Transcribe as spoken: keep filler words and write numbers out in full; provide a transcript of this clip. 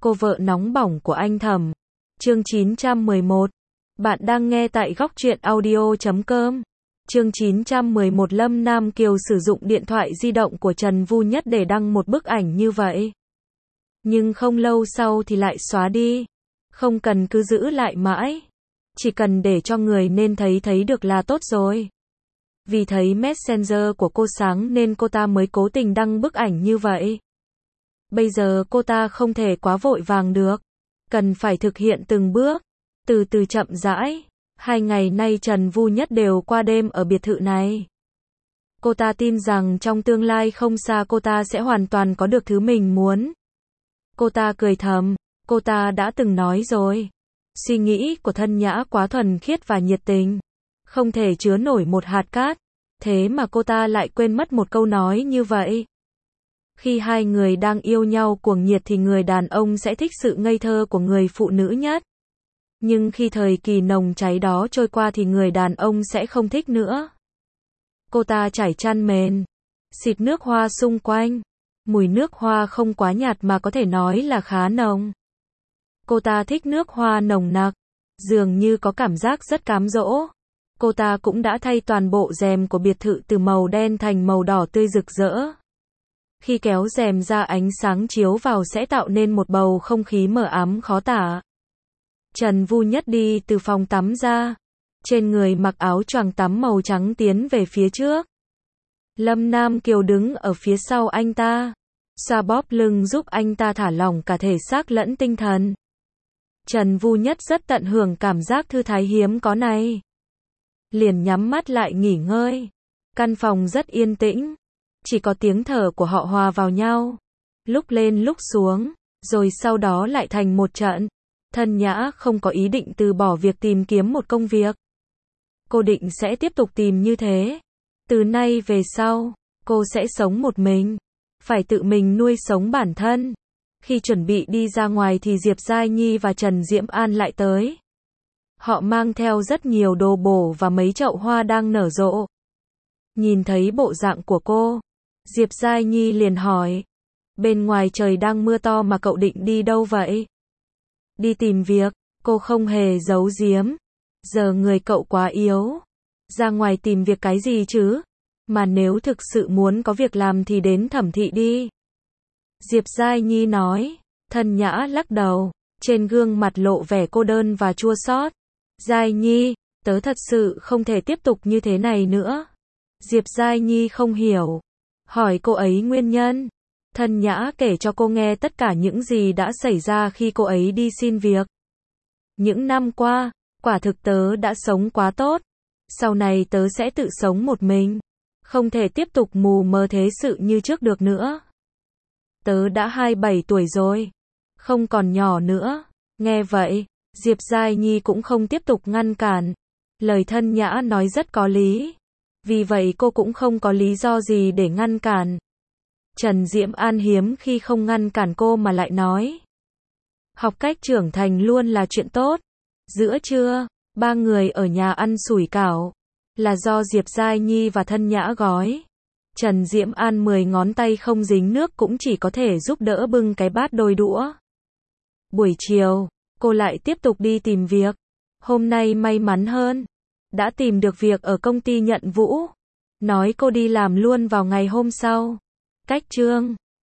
Cô vợ nóng bỏng của anh Thẩm. Chương chín trăm mười một. Bạn đang nghe tại góc truyện audio chấm com. Chương chín trăm mười một. Lâm Nam Kiều sử dụng điện thoại di động của Trần Vu Nhất để đăng một bức ảnh như vậy. Nhưng không lâu sau thì lại xóa đi. Không cần cứ giữ lại mãi. Chỉ cần để cho người nên thấy thấy được là tốt rồi. Vì thấy Messenger của cô sáng nên cô ta mới cố tình đăng bức ảnh như vậy. Bây giờ cô ta không thể quá vội vàng được. Cần phải thực hiện từng bước. Từ từ chậm rãi. Hai ngày nay Trần Vu Nhất đều qua đêm ở biệt thự này. Cô ta tin rằng trong tương lai không xa cô ta sẽ hoàn toàn có được thứ mình muốn. Cô ta cười thầm. Cô ta đã từng nói rồi. Suy nghĩ của Thân Nhã quá thuần khiết và nhiệt tình. Không thể chứa nổi một hạt cát. Thế mà cô ta lại quên mất một câu nói như vậy. Khi hai người đang yêu nhau cuồng nhiệt thì người đàn ông sẽ thích sự ngây thơ của người phụ nữ nhất. Nhưng khi thời kỳ nồng cháy đó trôi qua thì người đàn ông sẽ không thích nữa. Cô ta trải chăn mền, xịt nước hoa xung quanh. Mùi nước hoa không quá nhạt mà có thể nói là khá nồng. Cô ta thích nước hoa nồng nặc, dường như có cảm giác rất cám dỗ. Cô ta cũng đã thay toàn bộ rèm của biệt thự từ màu đen thành màu đỏ tươi rực rỡ. Khi kéo rèm ra ánh sáng chiếu vào sẽ tạo nên một bầu không khí mờ ám khó tả. Trần Vu Nhất đi từ phòng tắm ra. Trên người mặc áo choàng tắm màu trắng tiến về phía trước. Lâm Nam Kiều đứng ở phía sau anh ta. Xoa bóp lưng giúp anh ta thả lỏng cả thể xác lẫn tinh thần. Trần Vu Nhất rất tận hưởng cảm giác thư thái hiếm có này. Liền nhắm mắt lại nghỉ ngơi. Căn phòng rất yên tĩnh. Chỉ có tiếng thở của họ hòa vào nhau. Lúc lên lúc xuống. Rồi sau đó lại thành một trận. Thân Nhã không có ý định từ bỏ việc tìm kiếm một công việc. Cô định sẽ tiếp tục tìm như thế. Từ nay về sau, cô sẽ sống một mình. Phải tự mình nuôi sống bản thân. Khi chuẩn bị đi ra ngoài thì Diệp Giai Nhi và Trần Diễm An lại tới. Họ mang theo rất nhiều đồ bổ và mấy chậu hoa đang nở rộ. Nhìn thấy bộ dạng của cô, Diệp Giai Nhi liền hỏi. Bên ngoài trời đang mưa to mà cậu định đi đâu vậy? Đi tìm việc, cô không hề giấu giếm. Giờ người cậu quá yếu. Ra ngoài tìm việc cái gì chứ? Mà nếu thực sự muốn có việc làm thì đến Thẩm thị đi. Diệp Giai Nhi nói. Thân Nhã lắc đầu. Trên gương mặt lộ vẻ cô đơn và chua xót. Giai Nhi, tớ thật sự không thể tiếp tục như thế này nữa. Diệp Giai Nhi không hiểu. Hỏi cô ấy nguyên nhân. Thân Nhã kể cho cô nghe tất cả những gì đã xảy ra khi cô ấy đi xin việc. Những năm qua, quả thực tớ đã sống quá tốt. Sau này tớ sẽ tự sống một mình. Không thể tiếp tục mù mờ thế sự như trước được nữa. Tớ đã hai mươi bảy tuổi rồi. Không còn nhỏ nữa. Nghe vậy, Diệp Giai Nhi cũng không tiếp tục ngăn cản. Lời Thân Nhã nói rất có lý. Vì vậy cô cũng không có lý do gì để ngăn cản. Trần Diễm An hiếm khi không ngăn cản cô mà lại nói. Học cách trưởng thành luôn là chuyện tốt. Giữa trưa, ba người ở nhà ăn sủi cảo. Là do Diệp Giai Nhi và Thân Nhã gói. Trần Diễm An mười ngón tay không dính nước cũng chỉ có thể giúp đỡ bưng cái bát đôi đũa. Buổi chiều, cô lại tiếp tục đi tìm việc. Hôm nay may mắn hơn. Đã tìm được việc ở công ty Nhận Vũ. Nói cô đi làm luôn vào ngày hôm sau. Cách Trương,